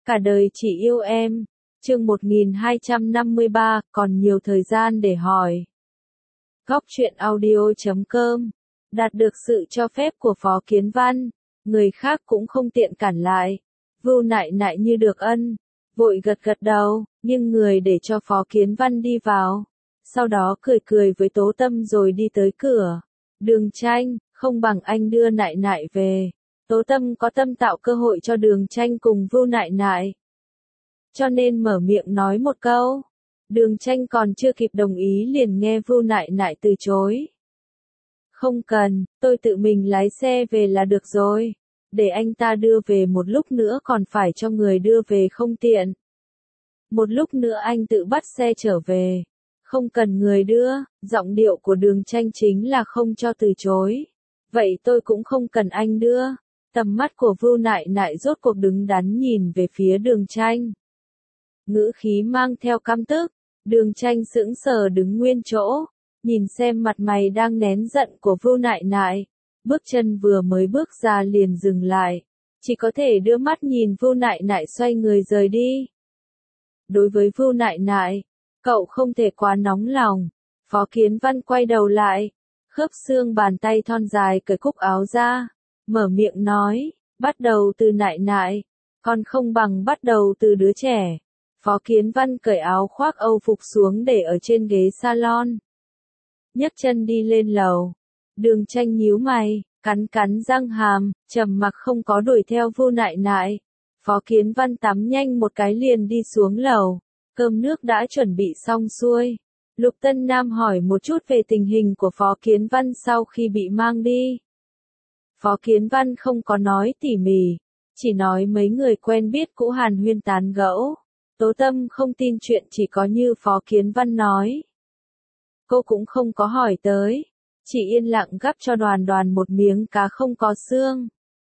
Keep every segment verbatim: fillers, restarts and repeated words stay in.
Cả đời chỉ yêu em. Chương một nghìn hai trăm năm mươi ba, còn nhiều thời gian để hỏi. Góc truyện audio chấm com. Đạt được sự cho phép của Phó Kiến Văn, người khác cũng không tiện cản lại. Vưu Nại Nại như được ân, vội gật gật đầu, nhưng người để cho Phó Kiến Văn đi vào. Sau đó cười cười với Tố Tâm rồi đi tới cửa. Đường Tranh, không bằng anh đưa Nại Nại về. Tố Tâm có tâm tạo cơ hội cho Đường Tranh cùng Vưu Nại Nại, cho nên mở miệng nói một câu. Đường Tranh còn chưa kịp đồng ý liền nghe Vưu Nại Nại từ chối. Không cần, tôi tự mình lái xe về là được rồi. Để anh ta đưa về một lúc nữa còn phải cho người đưa về không tiện. Một lúc nữa anh tự bắt xe trở về. Không cần người đưa, giọng điệu của Đường Tranh chính là không cho từ chối. Vậy tôi cũng không cần anh đưa. Tầm mắt của Vưu Nại Nại rốt cuộc đứng đắn nhìn về phía Đường Tranh. Ngữ khí mang theo căm tức. Đường Tranh sững sờ đứng nguyên chỗ, nhìn xem mặt mày đang nén giận của Vưu Nại Nại. Bước chân vừa mới bước ra liền dừng lại, chỉ có thể đưa mắt nhìn Vưu Nại Nại xoay người rời đi. Đối với Vưu Nại Nại, cậu không thể quá nóng lòng. Phó Kiến Văn quay đầu lại, khớp xương bàn tay thon dài cởi cúc áo ra, mở miệng nói, bắt đầu từ Nại Nại, còn không bằng bắt đầu từ đứa trẻ. Phó Kiến Văn cởi áo khoác Âu phục xuống để ở trên ghế salon, nhấc chân đi lên lầu. Đường Tranh nhíu mày, cắn cắn răng hàm, trầm mặc không có đuổi theo Vưu Nại Nại. Phó Kiến Văn tắm nhanh một cái liền đi xuống lầu, cơm nước đã chuẩn bị xong xuôi. Lục Tân Nam hỏi một chút về tình hình của Phó Kiến Văn sau khi bị mang đi. Phó Kiến Văn không có nói tỉ mỉ, chỉ nói mấy người quen biết cũ hàn huyên tán gẫu. Tố Tâm không tin chuyện chỉ có như Phó Kiến Văn nói. Cô cũng không có hỏi tới, chỉ yên lặng gắp cho Đoàn Đoàn một miếng cá không có xương.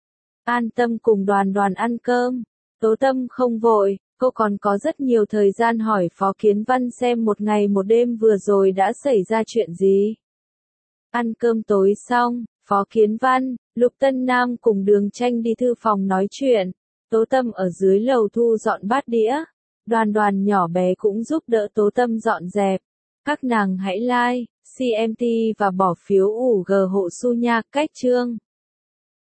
An tâm cùng Đoàn Đoàn ăn cơm. Tố Tâm không vội, cô còn có rất nhiều thời gian hỏi Phó Kiến Văn xem một ngày một đêm vừa rồi đã xảy ra chuyện gì. Ăn cơm tối xong, Phó Kiến Văn, Lục Tân Nam cùng Đường Tranh đi thư phòng nói chuyện. Tố Tâm ở dưới lầu thu dọn bát đĩa. Đoàn Đoàn nhỏ bé cũng giúp đỡ Tố Tâm dọn dẹp. Các nàng hãy like, xê em tê và bỏ phiếu ủng hộ hộ Su nha, cách chương.